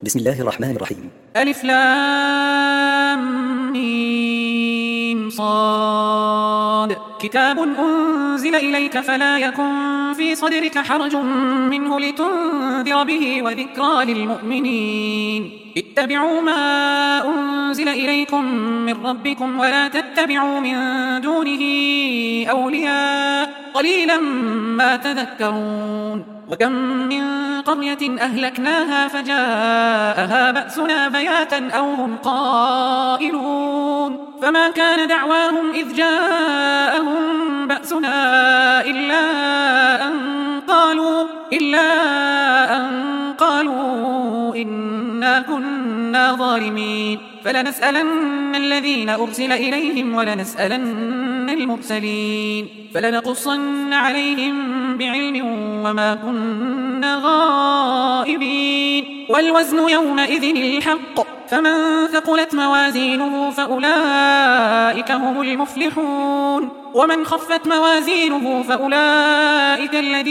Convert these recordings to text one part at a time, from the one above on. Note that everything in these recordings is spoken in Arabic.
بسم الله الرحمن الرحيم. ألف لام ميم صاد. كتاب أنزل إليك فلا يكن في صدرك حرج منه لتنذر به وذكرى للمؤمنين. اتبعوا ما أنزل إليكم من ربكم ولا تتبعوا من دونه أولياء قليلا ما تذكرون. وكم من قرية أهلكناها فجاءها بأسنا بياتا أو هم قائلون فما كان دعواهم إذ جاءهم بأسنا إلا أن قالوا إنا كنا ظالمين. فلنسألن الذين أرسل إليهم ولنسألن المرسلين فلنقصن عليهم بعلم وما كنا غائبين. والوزن يومئذ الحق فمن ثقلت موازينه فأولئك هم المفلحون ومن خفت موازينه فأولئك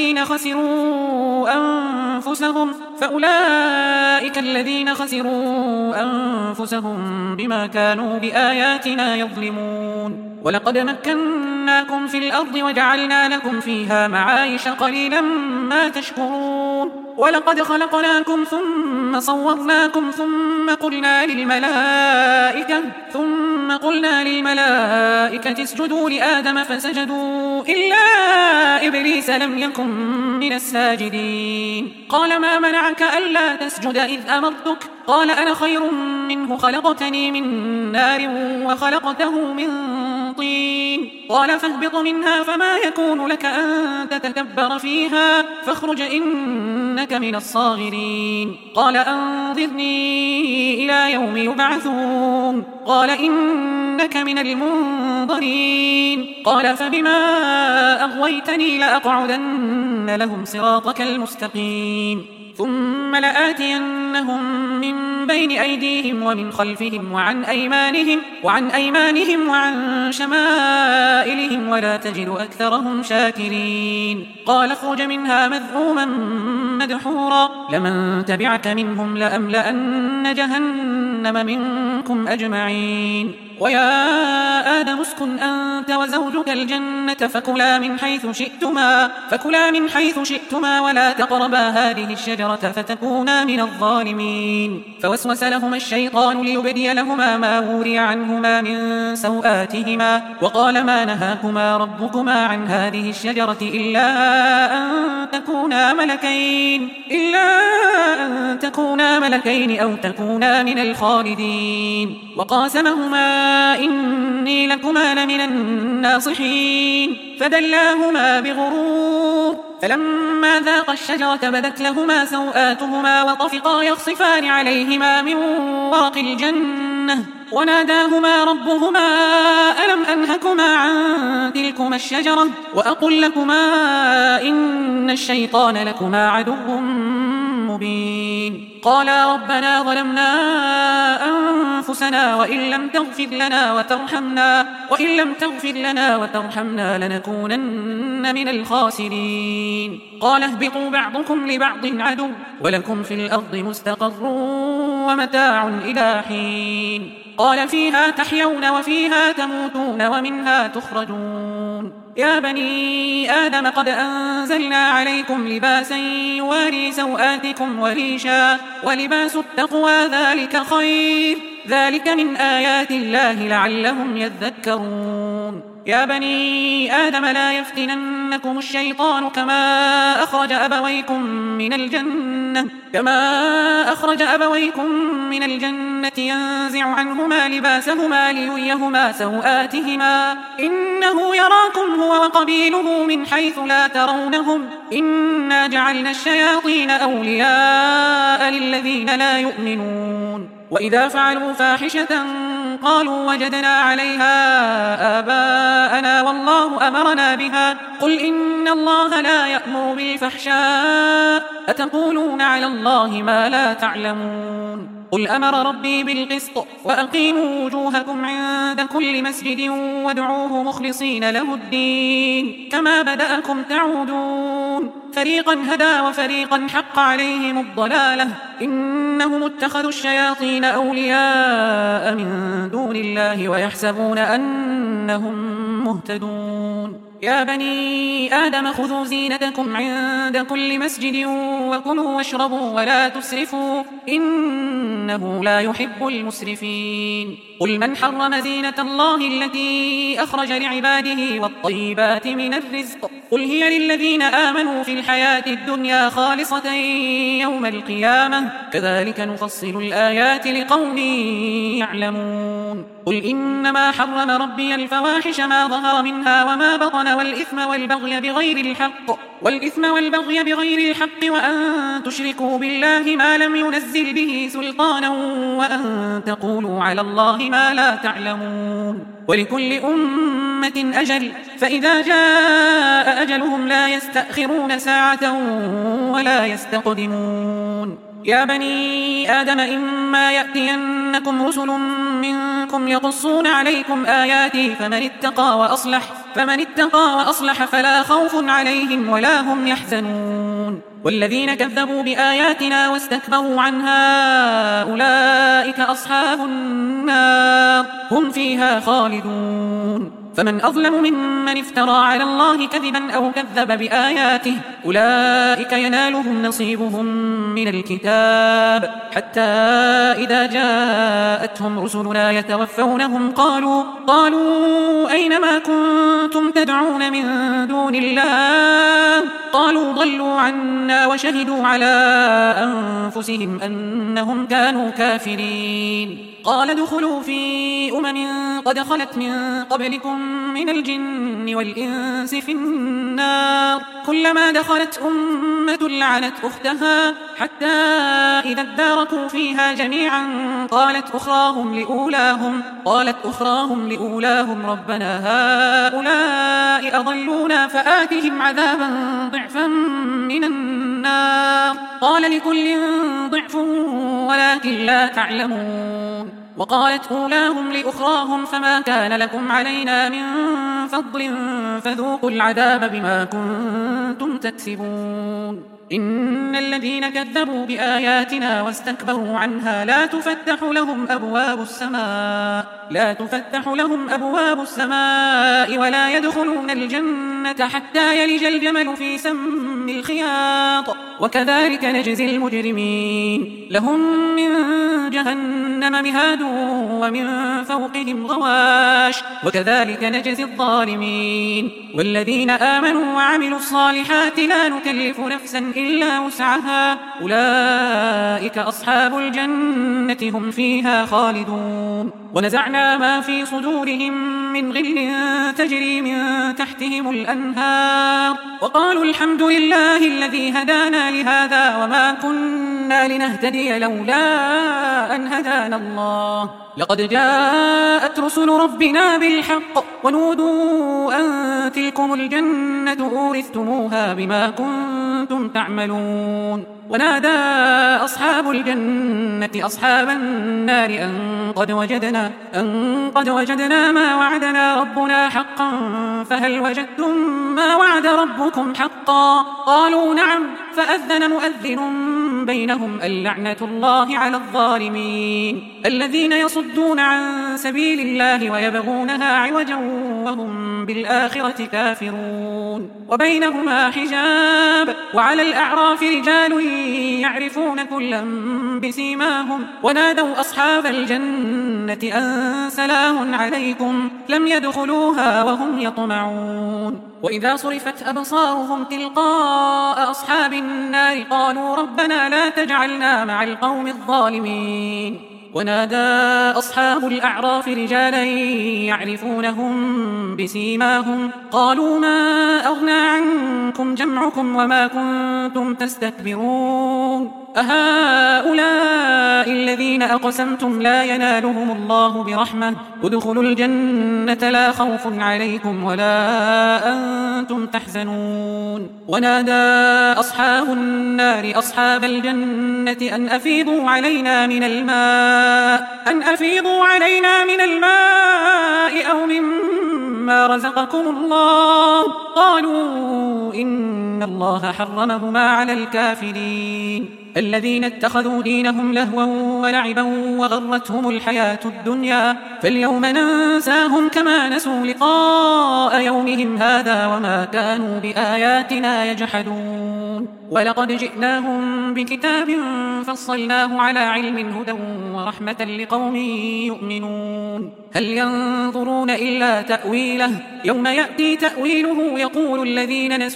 الذين خسروا أنفسهم بما كانوا بآياتنا يظلمون. ولقد مكناكم في الأرض وجعلنا لكم فيها معايش قليلا ما تشكرون. ولقد خلقناكم ثم صورناكم ثم قلنا للملائكة اسجدوا لآدم فسجدوا إلا إبليس لم يكن من الساجدين. قال ما منعك ألا تسجد إذ أمرتك؟ قال أنا خير منه خلقتني من نار وخلقته من طين. قال فاهبط منها فما يكون لك أن تتكبر فيها فاخرج إنك من الصاغرين. قال أنظرني إلى يوم يبعثون. قال إنك من المنظرين. قال فبما أغويتني لأقعدن لهم صراطك المستقيم ثم لآتينهم من بين أيديهم ومن خلفهم وعن أيمانهم وعن شمائلهم ولا تجد أكثرهم شاكرين. قال اخرج منها مذءوما مدحورا لمن تبعك منهم لأملأن جهنم منكم أجمعين. ويا آدم اسكن أنت وزوجك الجنة فكلا من حيث شئتما ولا تقربا هذه الشجرة فتكونا من الظالمين. فوسوس لهما الشيطان ليبدي لهما ما وري عنهما من سوآتهما وقال ما نهاكما ربكما عن هذه الشجرة إلا أن تكونا ملكين أو تكونا من الخالدين. وقاسمهما إني لكما لمن الناصحين فدلاهما بغرور فلما ذاقا الشجرة بدت لهما سوآتهما وطفقا يخصفان عليهما من ورق الجنة وناداهما ربهما ألم أنهكما عن تلكما الشجرة وأقل لكما إن الشيطان لكما عدو مبين. قالا ربنا ظلمنا أنفسنا وإن لم تغفر لنا وترحمنا لنكونن من الخاسرين. قال اهبطوا بعضكم لبعض عدو ولكم في الأرض مستقر ومتاع إلى حين. قال فيها تحيون وفيها تموتون ومنها تخرجون. يا بني آدم قد أنزلنا عليكم لباسا يواري سوآتكم وريشا ولباس التقوى ذلك خير ذلك من آيات الله لعلهم يذكرون. يا بني آدم لا يفتننكم الشيطان كما أخرج أبويكم من الجنة ينزع عنهما لباسهما ليريهما سوآتهما إنه يراكم هو وقبيله من حيث لا ترونهم إنا جعلنا الشياطين أولياء للذين لا يؤمنون. وإذا فعلوا فاحشة قالوا وجدنا عليها آباءنا والله أمرنا بها قل إن الله لا يأمر بالفحشاء أتقولون على الله ما لا تعلمون قل أمر ربي بالقسط وأقيموا وجوهكم عند كل مسجد وادعوه مخلصين له الدين كما بدأكم تعودون فريقا هدى وفريقا حق عليهم الضلالة إنهم اتخذوا الشياطين أولياء من دون الله ويحسبون أنهم مهتدون يا بني آدم خذوا زينتكم عند كل مسجد وكلوا واشربوا ولا تسرفوا إنه لا يحب المسرفين قل من حرم زينة الله التي أخرج لعباده والطيبات من الرزق قل هي للذين آمنوا في الحياة الدنيا خالصة يوم القيامة كذلك نفصل الآيات لقوم يعلمون قل إنما حرم ربي الفواحش ما ظهر منها وما بطن والإثم والبغي بغير الحق وأن تشركوا بالله ما لم ينزل به سلطانا وأن تقولوا على الله ما لا تعلمون ولكل أمة أجل فإذا جاء أجلهم لا يستأخرون ساعة ولا يستقدمون يا بني آدم إما يأتينكم رسل منكم يقصون عليكم آياتي فمن اتقى وأصلح فلا خوف عليهم ولا هم يحزنون والذين كذبوا بآياتنا واستكبروا عنها أولئك أصحاب النار هم فيها خالدون فمن أظلم ممن افترى على الله كذبا أو كذب بآياته أولئك ينالهم نصيبهم من الكتاب حتى إذا جاءتهم رسلنا يتوفونهم قالوا أين ما كنتم تدعون من دون الله قالوا ضلوا عنا وشهدوا على أنفسهم أنهم كانوا كافرين قال ادخلوا في قد خلت من قبلكم من الجن والإنس في النار كلما دخلت أمة لعنت أختها حتى إذا اداركوا فيها جميعا قالت أخراهم لأولاهم ربنا هؤلاء أضلونا فآتهم عذابا ضعفا من النار قال لكل ضعف ولكن لا تعلمون وقالت أولاهم لأخراهم فما كان لكم علينا من فضل فذوقوا العذاب بما كنتم تكسبون إن الذين كذبوا بآياتنا واستكبروا عنها لا تفتح لهم أبواب السماء ولا يدخلون الجنة حتى يلج الجمل في سم الخياط وكذلك نجزي المجرمين لهم من جهنم مهاد ومن فوقهم غواش وكذلك نجزي الظالمين والذين آمنوا وعملوا الصالحات لا نكلف نفسا إلا وسعها أولئك أصحاب الجنة هم فيها خالدون ونزعنا ما في صدورهم من غل تجري من تحتهم الأنهار وقالوا الحمد لله الذي هدانا لهذا وما كنا لنهتدي لولا أن هدانا الله لقد جاءت رسل ربنا بالحق ونودوا أن تلكم الجنة أورثتموها بما كنتم تعملون ونادى أصحاب الجنة أصحاب النار أن قد وجدنا ما وعدنا ربنا حقا فهل وجدتم ما وعد ربكم حقا قالوا نعم فأذن مؤذن بينهم اللعنة الله على الظالمين الذين يصدون عن سبيل الله ويبغونها عوجا وهم بالآخرة كافرون وبينهما حجاب وعلى الأعراف رجال يعرفون كلا بسيماهم ونادوا أصحاب الجنة أن سلام عليكم لم يدخلوها وهم يطمعون وإذا صرفت أبصارهم تلقاء أصحاب النار قالوا ربنا لا تجعلنا مع القوم الظالمين ونادى أصحاب الأعراف رجالا يعرفونهم بسيماهم قالوا ما أغنى عنكم جمعكم وما كنتم تستكبرون أهؤلاء الذين أقسمتم لا ينالهم الله برحمة ادخلوا الجنة لا خوف عليكم ولا أنتم تحزنون. ونادى أصحاب النار أصحاب الجنة أن أفيضوا علينا من الماء أو مما رزقكم الله. قالوا إن الله حرمهما على الكافرين الذين اتخذوا دينهم لهوا ولعبا وغرتهم الحياة الدنيا فاليوم ننساهم كما نسوا لقاء يومهم هذا وما كانوا بآياتنا يجحدون. ولقد جئناهم بكتاب فصلناه على علم هدى ورحمة لقوم يؤمنون. هل ينظرون إلا تأويله يوم يأتي تأويله يقول الذين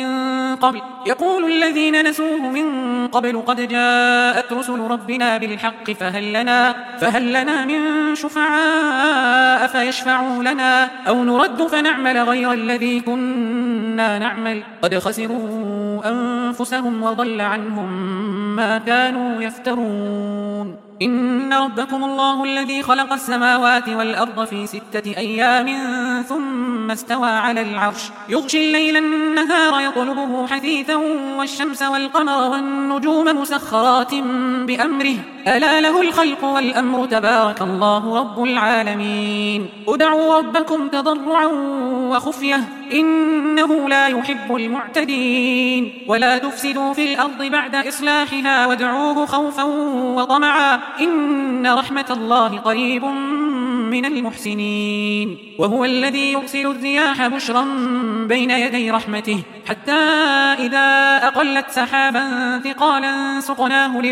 نسوه من قبل قد جاءت رسل ربنا بالحق فهل لنا من شفعاء فيشفعوا لنا أو نرد فنعمل غير الذي كنا نعمل قد خسروا أنفسهم وضل عنهم ما كانوا يفترون. إن ربكم الله الذي خلق السماوات والأرض في 6 أيام ثم استوى على العرش يغشي الليل النهار يطلبه حثيثا والشمس والقمر والنجوم مسخرات بأمره ألا له الخلق والأمر تبارك الله رب العالمين. ادعوا ربكم تضرعا وخفية إنه لا يحب المعتدين. ولا تفسدوا في الأرض بعد إصلاحها وادعوه خوفا وطمعا إن رحمة الله قريب من المحسنين. وهو الذي يرسل الرياح بشرا بين يدي رحمته حتى إذا أقلت سحابا ثقالا سقناه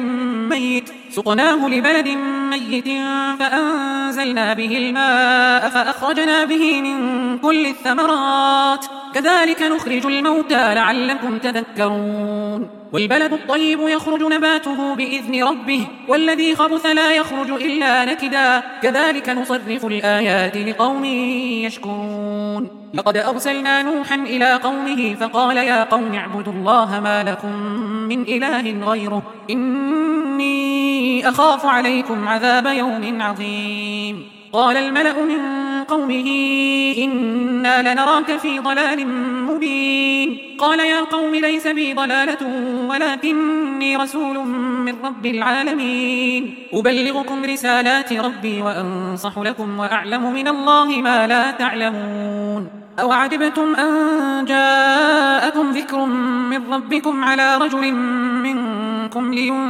لبلد ميت فأنزلنا به الماء فأخرجنا به من كل الثمرات كذلك نخرج الموتى لعلكم تذكرون. والبلد الطيب يخرج نباته بإذن ربه والذي خبث لا يخرج إلا نكدا كذلك نصرف الآيات لقوم يشكرون. لقد أرسلنا نوحا إلى قومه فقال يا قوم اعبدوا الله ما لكم من إله غيره إني أخاف عليكم عذاب يوم عظيم. قال الملأ من قومه إنا لنراك في ضلال مبين. قال يا قوم ليس بي ضلالة ولكني رسول من رب العالمين أبلغكم رسالات ربي وأنصح لكم وأعلم من الله ما لا تعلمون. أو عجبتم أن جاءكم ذكر من ربكم على رجل منكم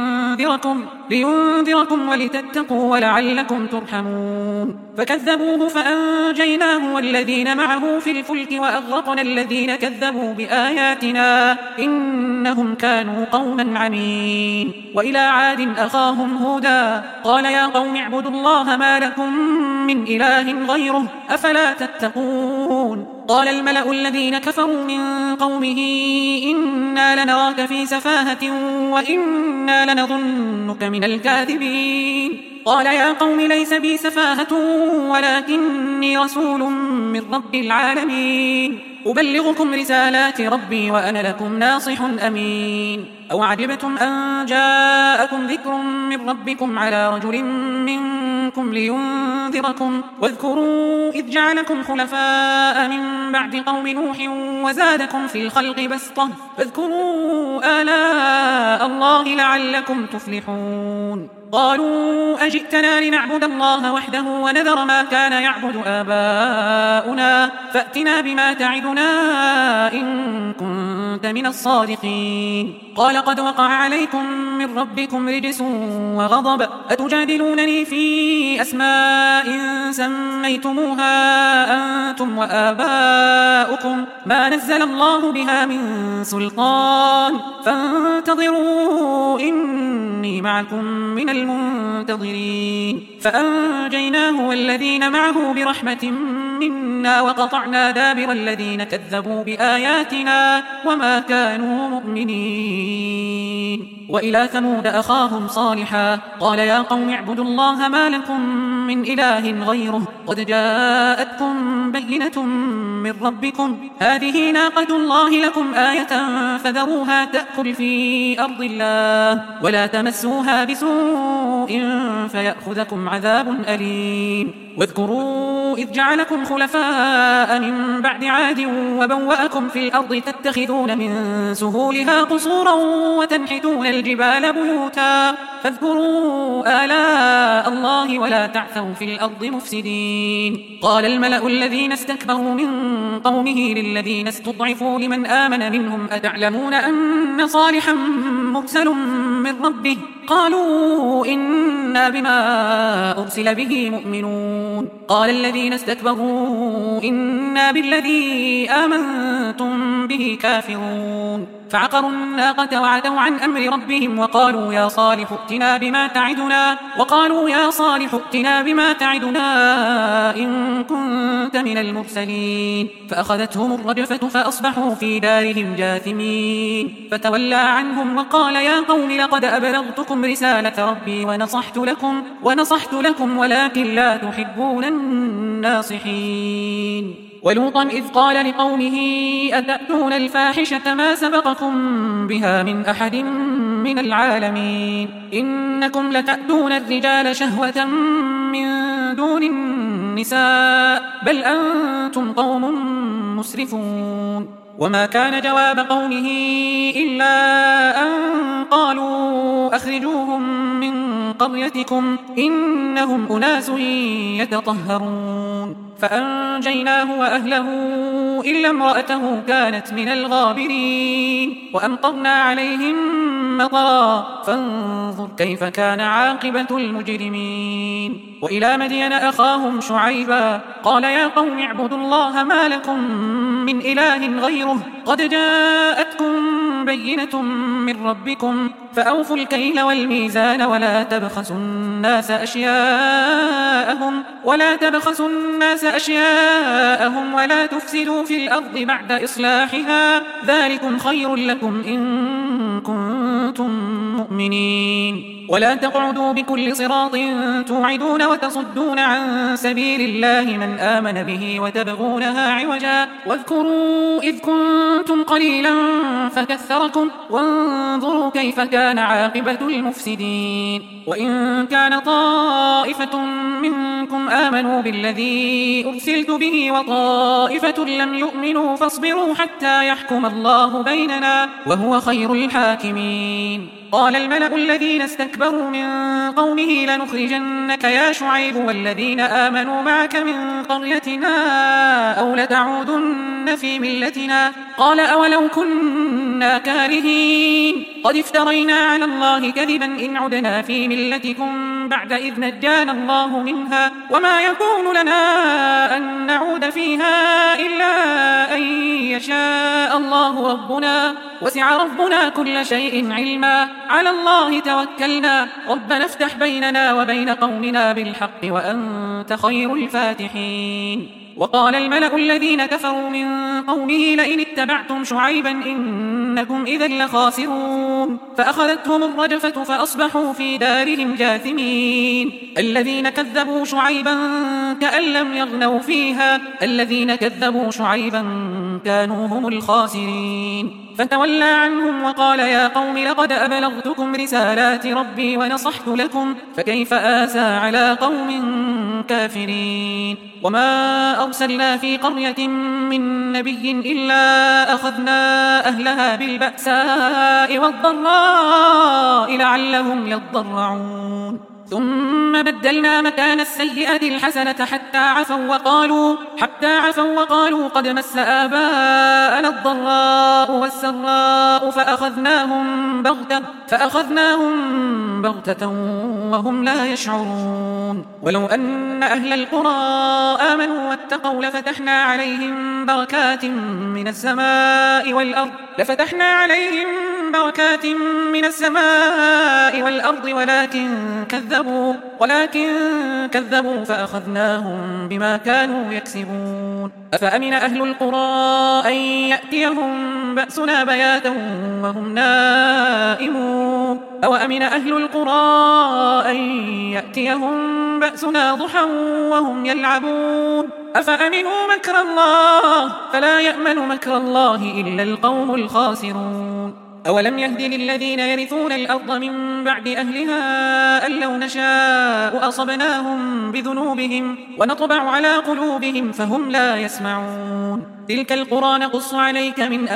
لينذركم ولتتقوا ولعلكم ترحمون. فكذبوه فأنجيناه والذين معه في الفلك وأغرقنا الذين كذبوا بآياتنا إنهم كانوا قوما عمين. وإلى عاد أخاهم هودا قال يا قوم اعبدوا الله ما لكم من إله غيره أفلا تتقون. قال الملأ الذين كفروا من قومه إنا لنراك في سفاهة وإنا لنظنك من الكاذبين. قال يا قوم ليس بي سفاهة ولكني رسول من رب العالمين أبلغكم رسالات ربي وأنا لكم ناصح أمين. أو عجبتم أن جاءكم ذكر من ربكم على رجل منكم لينذركم واذكروا إذ جعلكم خلفاء من بعد قوم نوح وزادكم في الخلق بسطة فاذكروا آلاء الله لعلكم تفلحون. قالوا أجئتنا لنعبد الله وحده ونذر ما كان يعبد آباؤنا فأتنا بما تعدنا إن كنت من الصادقين. قال قد وقع عليكم من ربكم رجس وغضب أتجادلونني في أسماء سميتموها أنتم وآباؤكم ما نزل الله بها من سلطان فانتظروا إني معكم من المنتظرين. فأنجيناه والذين معه برحمة منا وقطعنا دابر الذين كذبوا بآياتنا وما كانوا مؤمنين. وإلى ثمود أخاهم صالحا قال يا قوم اعبدوا الله ما لكم من إله غيره قد جاءتكم بينة من ربكم هذه ناقة الله لكم آية فذروها تأكل في أرض الله ولا تمسوها بسوء فيأخذكم عذاب أليم واذكروا إذ جعلكم خلفاء من بعد عاد وبوأكم في الأرض تتخذون من سهولها قصورا وتنحتون الجبال بيوتا فاذكروا آلاء الله ولا تعثوا في الأرض مفسدين قال الملأ الذين استكبروا من قومه للذين استضعفوا لمن آمن منهم أتعلمون أن صالحا مرسل من ربه قالوا إنا بما أرسل به مؤمنون قال الذين استكبروا إنا بالذي آمنتم به كافرون فعقروا الناقة وعتوا عن أمر ربهم وقالوا يا صالح ائتنا بما تعدنا إن كنت من المرسلين فأخذتهم الرجفة فأصبحوا في دارهم جاثمين فتولى عنهم وقال يا قوم لقد أبلغتكم رسالة ربي ونصحت لكم ولكن لا تحبون الناصحين ولوطا إذ قال لقومه أتأتون الفاحشة ما سبقكم بها من أحد من العالمين إنكم لتأتون الرجال شهوة من دون النساء بل أنتم قوم مسرفون وما كان جواب قومه إلا أن قالوا أخرجوهم من قريتكم إنهم أناس يتطهرون فأنجيناه وأهله إلا امرأته كانت من الغابرين وأمطرنا عليهم مطرا فانظر كيف كان عاقبة المجرمين وإلى مدين أخاهم شعيبا قال يا قوم اعبدوا الله ما لكم من إله غيره قد جاءتكم بينة من ربكم فأوفوا الكيل والميزان ولا تبخسوا الناس أشياءهم ولا تفسدوا في الأرض بعد إصلاحها ذلكم خير لكم إن كنتم مؤمنين ولا تقعدوا بكل صراط توعدون وتصدون عن سبيل الله من آمن به وتبغونها عوجا واذكروا إذ كنتم قليلا فكثركم وانظروا كيف كان عاقبة المفسدين وإن كان طائفة منكم آمنوا بالذي أرسلت به وطائفة لم يؤمنوا فاصبروا حتى يحكم الله بيننا وهو خير الحاكمين قال الملأ الذين استكبروا من قومه لنخرجنك يا شعيب والذين آمنوا معك من قريتنا أو لتعودن في ملتنا قال أولو كنا كارهين قد افترينا على الله كذبا إن عدنا في ملتكم بعد إذ نجانا الله منها وما يكون لنا أن نعود فيها إلا أن يشاء الله ربنا وسع ربنا كل شيء علما على الله توكلنا ربنا افتح بيننا وبين قومنا بالحق وأنت خير الفاتحين وقال الملأ الذين كفروا من قومه لئن اتبعتم شعيبا إنكم إذا لخاسرون فأخذتهم الرجفة فأصبحوا في دارهم جاثمين الذين كذبوا شعيبا كأن لم يغنوا فيها الذين كذبوا شعيبا كانوا هم الخاسرين فتولى عنهم وقال يا قوم لقد أبلغتكم رسالات ربي ونصحت لكم فكيف آسى على قوم كافرين وما أرسلنا في قرية من نبي إلا أخذنا أهلها بالبأساء والضراء لعلهم يضرعون ثم بدلنا مكان السيئة الحسنة حتى عفوا وقالوا قد مس آباءنا الضراء والسراء فأخذناهم بغتة وهم لا يشعرون ولو أن أهل القرى آمنوا واتقوا لفتحنا عليهم بركات من السماء والأرض بركات من السماء والأرض ولكن كذبوا فأخذناهم بما كانوا يكسبون. أفأمن أهل القرى أن يأتيهم بأسنا بياتا وهم نائمون أو أمن أهل القرى أن يأتيهم بأسنا ضحى وهم يلعبون أفأمنوا مكر الله فلا يأمن مكر الله إلا القوم الخاسرون. أولم يهد للذين يرثون الأرض من بعد أهلها أن لو نشاء أصبناهم بذنوبهم ونطبع على قلوبهم فهم لا يسمعون. تلك القرى نقص عليك من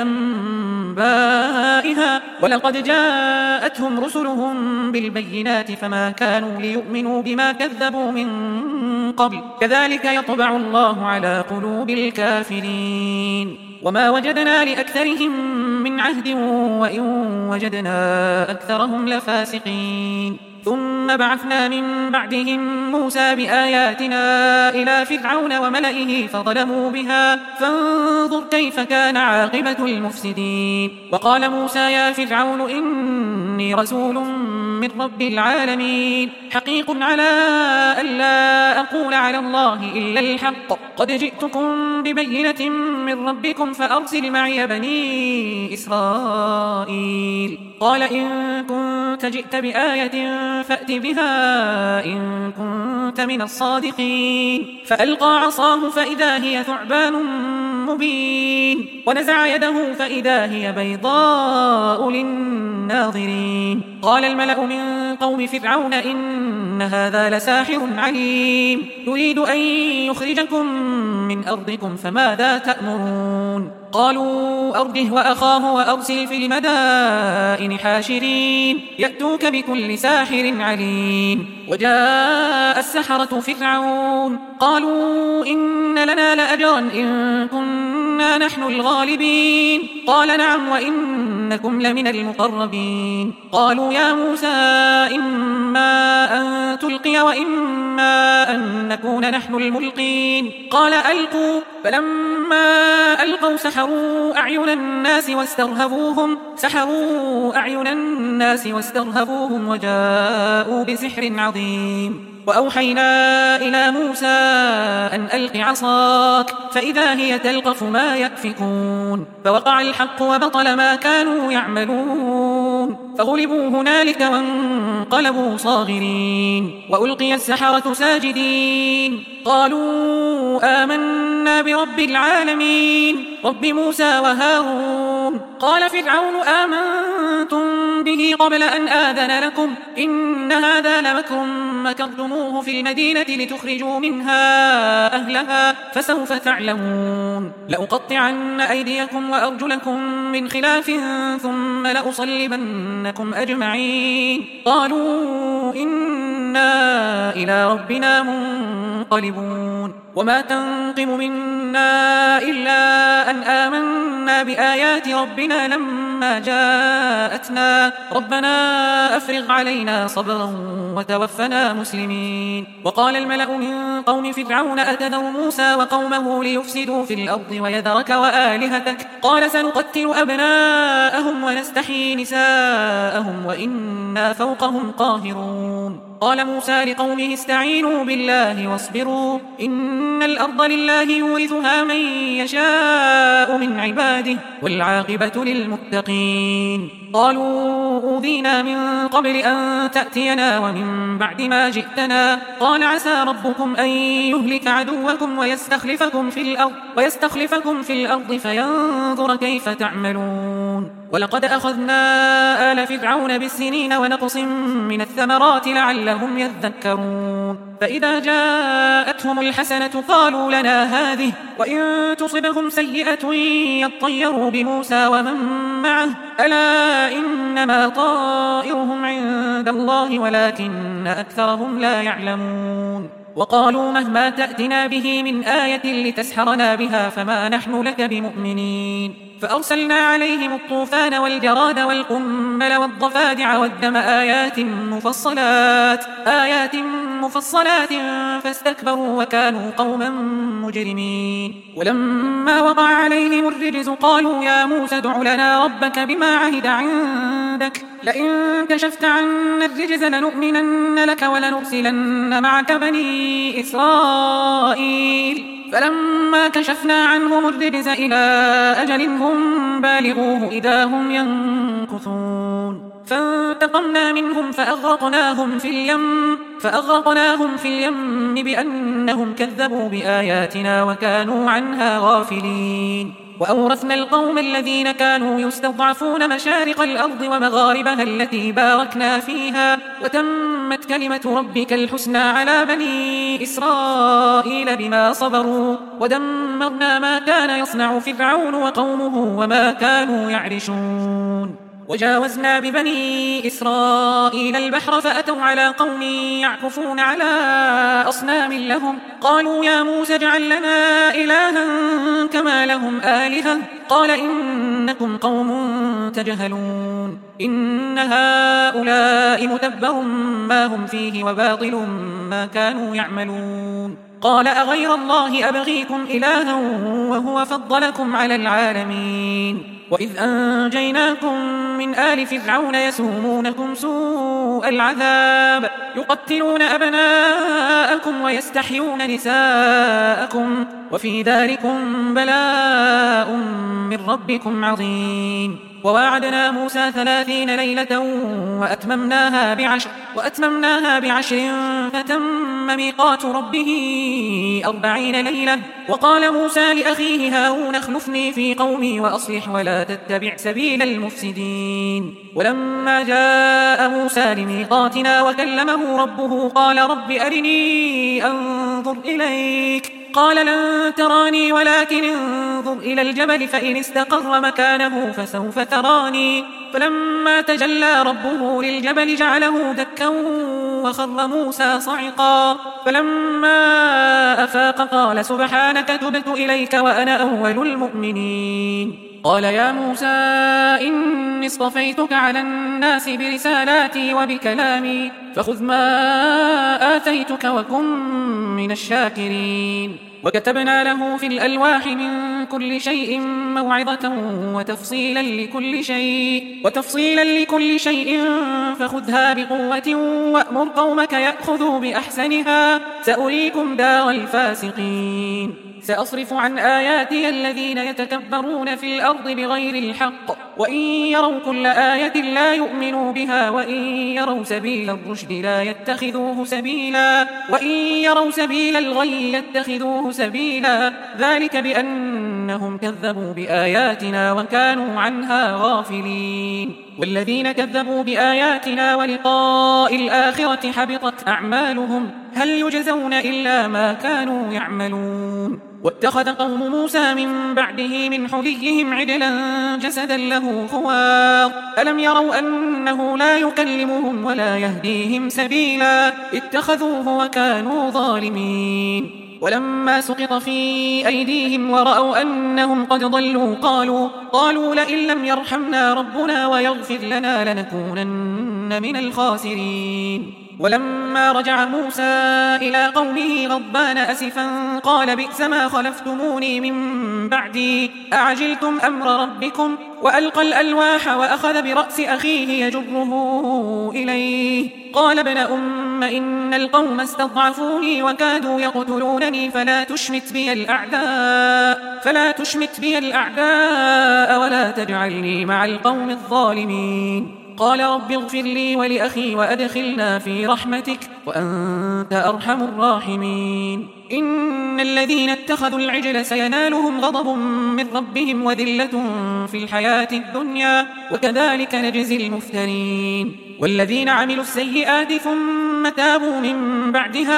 أنبائها ولقد جاءتهم رسلهم بالبينات فما كانوا ليؤمنوا بما كذبوا من قبل كذلك يطبع الله على قلوب الكافرين. وما وجدنا لأكثرهم من عهد وإن وجدنا أكثرهم لفاسقين. ثم بعثنا من بعدهم موسى بآياتنا إلى فرعون وملئه فظلموا بها فانظر كيف كان عاقبة المفسدين. وقال موسى يا فرعون إني رسول من رب العالمين حقيق على ألا أقول على الله إلا الحق قد جئتكم ببينة من ربكم فأرسل معي بني إسرائيل. قال إن كنت جئت بآية فأت بها إن كنت من الصادقين. فألقى عصاه فإذا هي ثعبان مبين ونزع يده فإذا هي بيضاء للناظرين. قال الملأ من قوم فرعون إن هذا لساحر عليم يريد أن يخرجكم من أرضكم فماذا تأمرون. قالوا أرجه وأخاه وأرسل في المدائن حاشرين يأتوك بكل ساحر عليم. وجاء السحرة فرعون قالوا إن لنا لأجرا إن كنا نحن الغالبين. قال نعم وإنكم لمن المقربين. قالوا يا موسى إما أن تلقي وإما أن نكون نحن الملقين. قال ألقوا فلما ألقوا سحروا أعين الناس واسترهبوهم وجاءوا بسحر عظيم. وأوحينا إلى موسى أن ألق عصاك فإذا هي تلقف ما يأفكون. فوقع الحق وبطل ما كانوا يعملون فغلبوا هنالك وانقلبوا صاغرين. وألقي السحرة ساجدين قالوا آمنا برب العالمين رب موسى وهارون. قال فرعون آمنتم به قبل أن آذن لكم إن هذا لمكر مكرتموه في المدينة لتخرجوا منها أهلها فسوف تعلمون. لأقطعن أيديكم وأرجلكم من خلاف ثم لأصلبنكم أجمعين. قالوا إنا إلى ربنا منقلبون. وما تنقم منا إلا أن آمنا بآيات ربنا لما جاءتنا ربنا أفرغ علينا صبرا وتوفنا مسلمين. وقال الملأ من قوم فرعون أتذر موسى وقومه ليفسدوا في الأرض ويذرك وآلهتك قال سنقتل أبناءهم ونستحيي نساءهم وإنا فوقهم قاهرون. قال موسى لقومه استعينوا بالله واصبروا إن الأرض لله يورثها من يشاء من عباده والعاقبة للمتقين. قالوا أوذينا من قبل أن تأتينا ومن بعد ما جئتنا قال عسى ربكم أن يهلك عدوكم ويستخلفكم في الأرض فينظر كيف تعملون. ولقد أخذنا آل فرعون بالسنين ونقص من الثمرات لعلهم يذكرون. فإذا جاءتهم الحسنة قالوا لنا هذه وإن تصبهم سيئة يطيروا بموسى ومن معه ألا إنما طائرهم عند الله ولكن أكثرهم لا يعلمون. وقالوا مهما تأتنا به من آية لتسحرنا بها فما نحن لك بمؤمنين. فأرسلنا عليهم الطوفان والجراد والقمل والضفادع والدم آيات مفصلات فاستكبروا وكانوا قوما مجرمين. ولما وقع عليهم الرجز قالوا يا موسى ادع لنا ربك بما عهد عندك لئن كشفت عنا الرجز لنؤمنن لك ولنرسلن معك بني إسرائيل. فلما كشفنا عنهم الرجز إلى أجل هم بالغوه إذا هم ينكثون فانتقمنا منهم فأغرقناهم في اليم بأنهم كذبوا بآياتنا وكانوا عنها غافلين. وأورثنا القوم الذين كانوا يستضعفون مشارق الأرض ومغاربها التي باركنا فيها وتمت كلمة ربك الحسنى على بني إسرائيل بما صبروا ودمرنا ما كان يصنع فرعون وقومه وما كانوا يعرشون. وجاوزنا ببني إسرائيل البحر فأتوا على قوم يعكفون على أصنام لهم قالوا يا موسى اجعل لنا إلها كما لهم آلهة قال إنكم قوم تجهلون إن هؤلاء متبر ما هم فيه وباطل ما كانوا يعملون. قال أغير الله أبغيكم إلها وهو فضلكم على العالمين وإذ أنجيناكم من آل فرعون يسومونكم سوء العذاب يقتلون أبناءكم ويستحيون نساءكم وفي ذلكم بلاء من ربكم عظيم. وواعدنا موسى 30 ليلة وأتممناها بعشر فتم ميقات ربه 40 ليلة. وقال موسى لأخيه هارون اخلفني في قومي وأصلح ولا تتبع سبيل المفسدين. ولما جاء موسى لميقاتنا وكلمه ربه قال رب أرني أنظر إليك قال لن تراني ولكن انظر إلى الجبل فإن استقر مكانه فسوف تراني. فلما تجلى ربه للجبل جعله دكا وخر موسى صعقا فلما أفاق قال سبحانك تبت إليك وأنا أول المؤمنين. قال يا موسى إني اصطفيتك على الناس برسالاتي وبكلامي فخذ ما آتيتك وكن من الشاكرين. وكتبنا له في الألواح من كل شيء موعظة وتفصيلا لكل شيء فخذها بقوة وأمر قومك يأخذوا بأحسنها سأريكم دار الفاسقين. سأصرف عن آياتي الذين يتكبرون في الأرض بغير الحق وإن يروا كل آية لا يؤمنوا بها وإن يروا سبيل الرشد لا يتخذوه سبيلا وإن يروا سبيل الغي يتخذوه سبيلا ذلك بأنهم كذبوا بآياتنا وكانوا عنها غافلين. والذين كذبوا بآياتنا ولقاء الآخرة حبطت أعمالهم هل يجزون إلا ما كانوا يعملون. واتخذ قوم موسى من بعده من حليهم عجلا جسدا له خوار ألم يروا أنه لا يكلمهم ولا يهديهم سبيلا اتخذوه وكانوا ظالمين. ولما سقط في أيديهم ورأوا أنهم قد ضلوا قالوا لئن لم يرحمنا ربنا ويغفر لنا لنكونن من الخاسرين. ولما رجع موسى إلى قومه غضبان أسفا قال بئس ما خلفتموني من بعدي أعجلتم أمر ربكم وألقى الألواح وأخذ برأس أخيه يجره إليه قال ابن أم إن القوم استضعفوني وكادوا يقتلونني فلا تشمت بي الأعداء ولا تجعلني مع القوم الظالمين. قال رب اغفر لي ولأخي وأدخلنا في رحمتك وأنت أرحم الراحمين. إن الذين اتخذوا العجل سينالهم غضب من ربهم وذلة في الحياة الدنيا وكذلك نجزي المفترين. والذين عملوا السيئات ثم تابوا من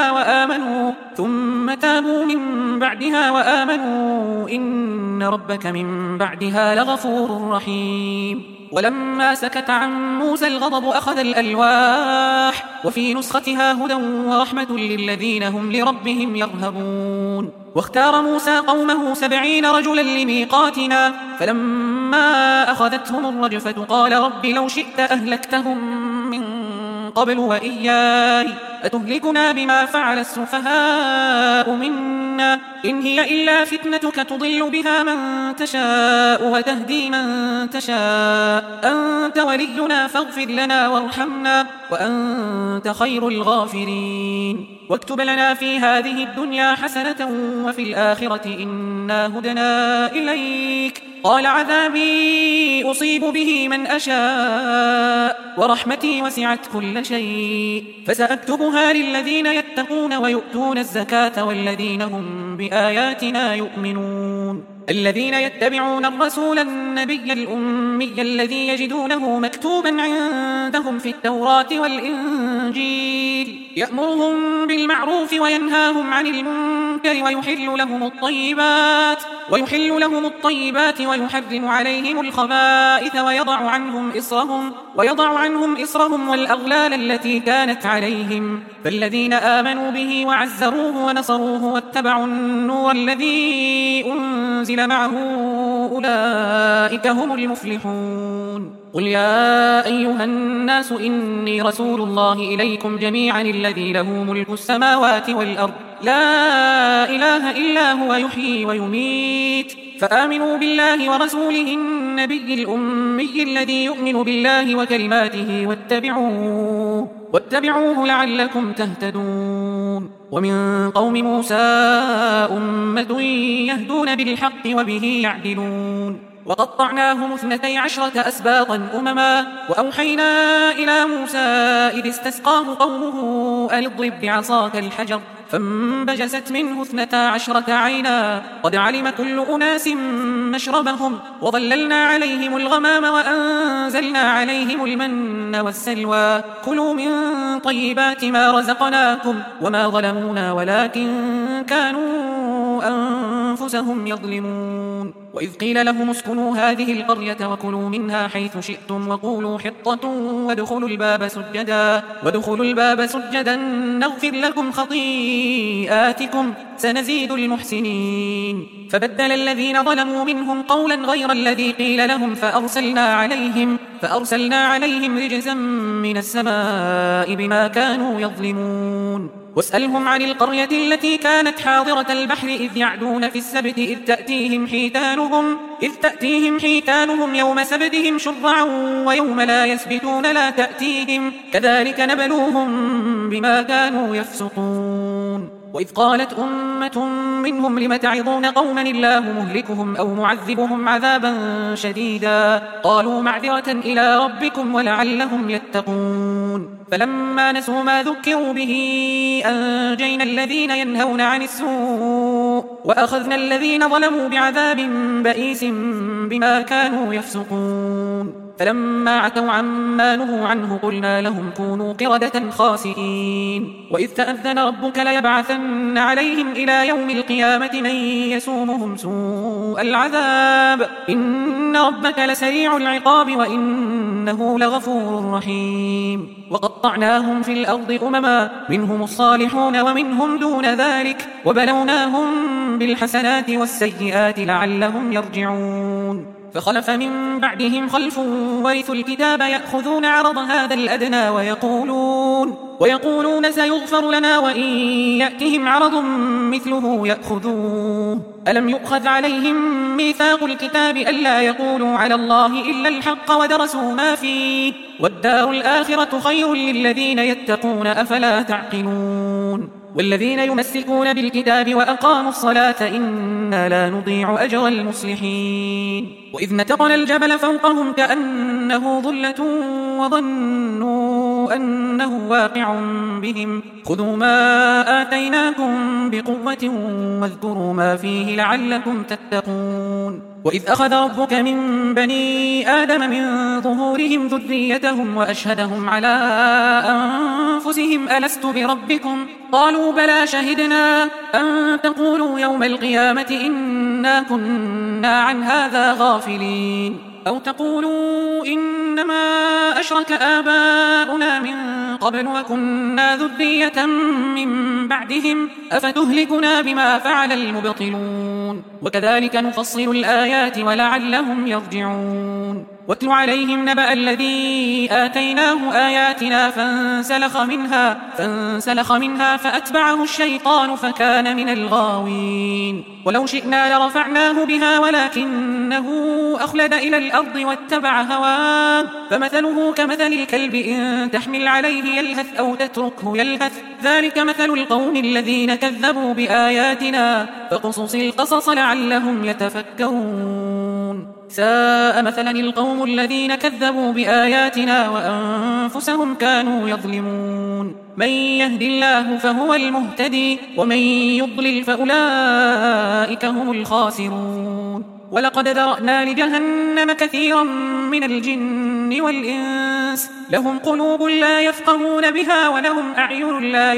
بعدها وآمنوا إن ربك من بعدها لغفور رحيم. ولما سكت عن موسى الغضب أخذ الألواح وفي نسختها هدى ورحمة للذين هم لربهم يرهبون. واختار موسى قومه 70 رجلا لميقاتنا فلما فلما أخذتهم الرجفة قال رب لو شئت أهلكتهم من قبل وإياي أتهلكنا بما فعل السفهاء منا إن هي إلا فتنتك تضل بها من تشاء وتهدي من تشاء أنت ولينا فاغفر لنا وارحمنا وأنت خير الغافرين واكتب لنا في هذه الدنيا حسنة وفي الآخرة إنا هدنا إليك قال عذابي أصيب به من أشاء ورحمتي وسعت كل شيء فسأكتبها للذين يتقون ويؤتون الزكاة والذين هم بآياتنا يؤمنون الذين يتبعون الرسول النبي الأمي الذي يجدونه مكتوبا عندهم في التوراة والإنجيل يأمرهم بالمعروف وينهاهم عن المنكر ويحل لهم الطيبات ويحرم عليهم الخبائث ويضع عنهم إصرهم والأغلال التي كانت عليهم فالذين آمنوا به وعزروه ونصروه واتبعوا النور الذي أنزل معه أولئك هم المفلحون قل يا أيها الناس إني رسول الله إليكم جميعا الذي له ملك السماوات والأرض لا إله إلا هو يحيي ويميت فآمنوا بالله ورسوله النبي الأمي الذي يؤمن بالله وكلماته واتبعوه لعلكم تهتدون ومن قوم موسى أمة يهدون بالحق وبه يعدلون وقطعناهم 12 أسباطا أمما وأوحينا إلى موسى إذ استسقاه قومه أن اضرب بعصاك الحجر فانبجست منه 12 عينا قد علم كل أناس مشربهم وظللنا عليهم الغمام وأنزلنا عليهم المن والسلوى كلوا من طيبات ما رزقناكم وما ظلمونا ولكن كانوا أنفسهم يظلمون وإذ قيل لهم اسكنوا هذه القرية وكلوا منها حيث شئتم وقولوا حطة وادخلوا الباب سجدا نغفر لكم خطيئاتكم سنزيد المحسنين فبدل الذين ظلموا منهم قولا غير الذي قيل لهم فأرسلنا عليهم رجزا من السماء بما كانوا يظلمون واسألهم عن القرية التي كانت حاضرة البحر إذ يعدون في السبت إذ تأتيهم حيتانهم يوم سبتهم شرعا ويوم لا يسبتون لا تأتيهم كذلك نبلوهم بما كانوا يفسقون وإذ قالت أمة منهم لم تعظون قوما الله مهلكهم أو معذبهم عذابا شديدا قالوا معذرة إلى ربكم ولعلهم يتقون فلما نسوا ما ذكروا به أنجينا الذين ينهون عن السوء وأخذنا الذين ظلموا بعذاب بئيس بما كانوا يفسقون فلما عتوا عما نهوا عنه قلنا لهم كونوا قردة خاسئين وإذ تأذن ربك ليبعثن عليهم إلى يوم القيامة من يسومهم سوء العذاب إن ربك لسريع العقاب وإنه لغفور رحيم وقطعناهم في الأرض أمما منهم الصالحون ومنهم دون ذلك وبلوناهم بالحسنات والسيئات لعلهم يرجعون فخلف من بعدهم خلف ورثوا الكتاب يأخذون عرض هذا الأدنى ويقولون سيغفر لنا وإن يأتهم عرض مثله يأخذوه ألم يؤخذ عليهم ميثاق الكتاب ألا يقولوا على الله إلا الحق ودرسوا ما فيه والدار الآخرة خير للذين يتقون أفلا تعقلون والذين يمسكون بالكتاب وأقاموا الصلاة إنا لا نضيع أجر المصلحين وإذ نتقنا الجبل فوقهم كأنه ظلة وظنوا أنه واقع بهم خذوا ما آتيناكم بقوة واذكروا ما فيه لعلكم تتقون وإذ أخذ ربك من بني آدم من ظهورهم ذريتهم وأشهدهم على أنفسهم ألست بربكم قالوا بلى شهدنا أن تقولوا يوم القيامة إنا كنا عن هذا غافلين أو تقولوا إنما أشرك آباؤنا من قبل وكنا ذرية من بعدهم أفتهلكنا بما فعل المبطلون وكذلك نفصل الآيات ولعلهم يرجعون واتل عليهم نبأ الذي آتيناه آياتنا فانسلخ منها فأتبعه الشيطان فكان من الغاوين ولو شئنا لرفعناه بها ولكنه أخلد إلى الأرض واتبع هواه فمثله كمثل الكلب إن تحمل عليه يلهث أو تتركه يلهث ذلك مثل القوم الذين كذبوا بآياتنا فقصص القصص لعلهم يتفكرون ساء مثلا القوم الذين كذبوا بآياتنا وأنفسهم كانوا يظلمون من يهد الله فهو المهتدي ومن يضلل فأولئك هم الخاسرون ولقد ذرأنا لجهنم كثيرا من الجن والإنس لهم قلوب لا يفقهون بها ولهم أعين لا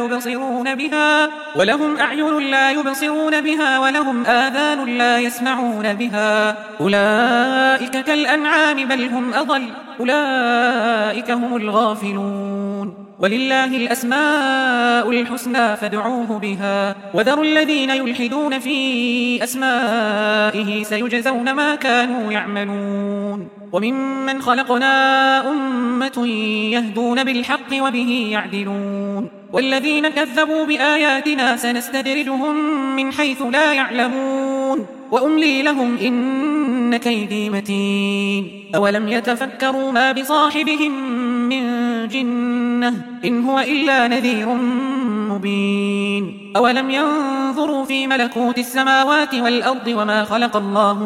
يبصرون بها ولهم آذان لا يسمعون بها أولئك كالأنعام بل هم أضل أولئك هم الغافلون ولله الأسماء الحسنى فادعوه بها وذروا الذين يلحدون في أسمائه سيجزون ما كانوا يعملون وممن خلقنا أمة يهدون بالحق وبه يعدلون والذين كذبوا بآياتنا سنستدرجهم من حيث لا يعلمون وأملي لهم إن كيدي متين أولم يتفكروا ما بصاحبهم من جنة إن هو إلا نذير مبين أولم ينظروا في ملكوت السماوات والأرض وما خلق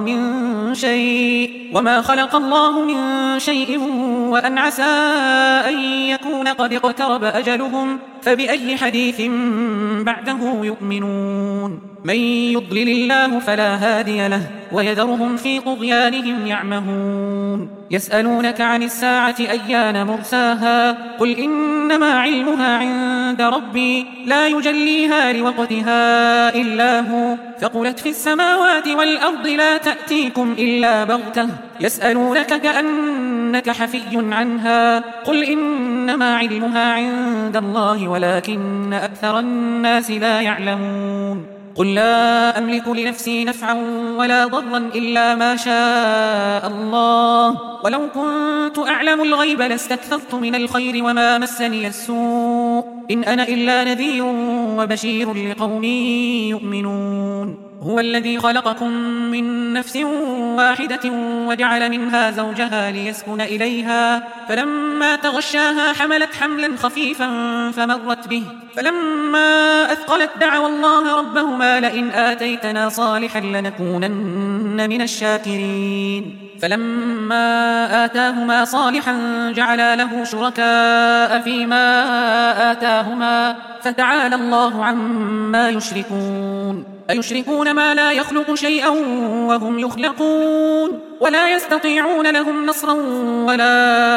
الله من شيء وأن عسى أن يكون قد اقترب أجلهم فبأي حديث بعده يؤمنون من يضلل الله فلا هادي له ويذرهم في طغيانهم يعمهون يسألونك عن الساعة أيان مرساها قل إنما علمها عند ربي لا يجليها لوقتها إلا هو فقلت في السماوات والأرض لا تأتيكم إلا بغتة يسألونك كأنك حفي عنها قل إنما علمها عند الله ولكن أكثر الناس لا يعلمون قل لا أملك لنفسي نفعا ولا ضرا إلا ما شاء الله ولو كنت أعلم الغيب لاستكثرت من الخير وما مسني السوء إن أنا إلا نذير وبشير لقوم يؤمنون هو الذي خلقكم من نفس واحدة وجعل منها زوجها ليسكن إليها فلما تغشاها حملت حملا خفيفا فمرت به فلما أثقلت دعوا الله ربهما لئن آتيتنا صالحا لنكونن من الشاكرين فلما آتاهما صالحا جعلا له شركاء فيما آتاهما فتعالى الله عما يشركون أيشركون ما لا يخلق شيئا وهم يخلقون ولا يستطيعون لهم نصرا ولا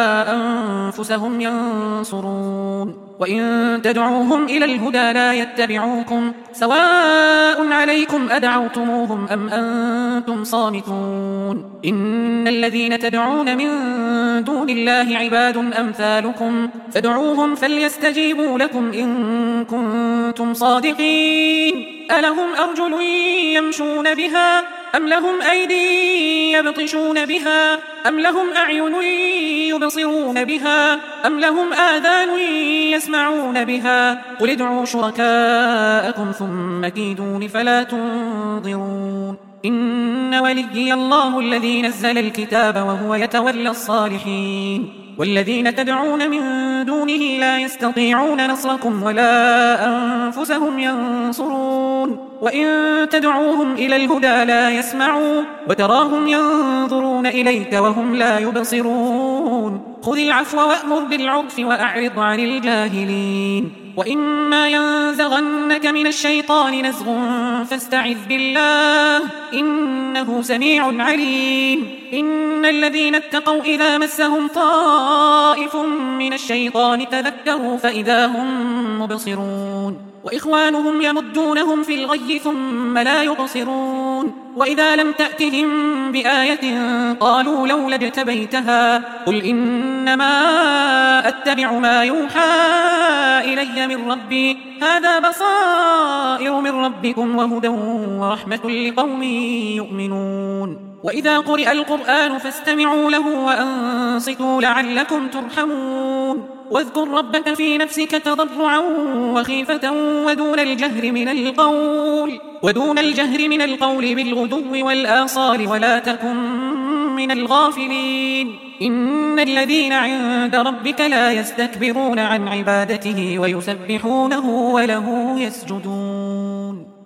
أنفسهم ينصرون وإن تدعوهم إلى الهدى لا يتبعوكم سواء عليكم أدعوتموهم أم أنتم صامتون إن الذين تدعون من دون الله عباد أمثالكم فادعوهم فليستجيبوا لكم إن كنتم صادقين ألهم أرجل يمشون بها أم لهم أيدي يبطشون بها أم لهم أعين يبصرون بها أم لهم آذان يسمعون بها قل ادعوا شركاءكم ثم كيدون فلا تنظرون إن وليي الله الذي نزل الكتاب وهو يتولى الصالحين والذين تدعون من دونه لا يستطيعون نصركم ولا أنفسهم ينصرون وإن تدعوهم إلى الهدى لا يسمعوا وتراهم ينظرون إليك وهم لا يبصرون خذ العفو وأمر بالعرف وأعرض عن الجاهلين وإما ينزغنك من الشيطان نزغ فاستعذ بالله إنه سميع عليم إن الذين اتقوا إذا مسهم طائف من الشيطان تذكروا فإذا هم مبصرون وإخوانهم يمدونهم في الغي ثم لا يبصرون وإذا لم تأتهم بآية قالوا لولا اجتبيتها قل إنما أتبع ما يوحى إلي من ربي هذا بصائر من ربكم وهدى ورحمة لقوم يؤمنون وإذا قرئ القرآن فاستمعوا له وأنصتوا لعلكم ترحمون واذكر ربك في نفسك تضرعا وخيفة ودون الجهر من القول بالغدو والآصال ولا تكن من الغافلين إن الذين عند ربك لا يستكبرون عن عبادته ويسبحونه وله يسجدون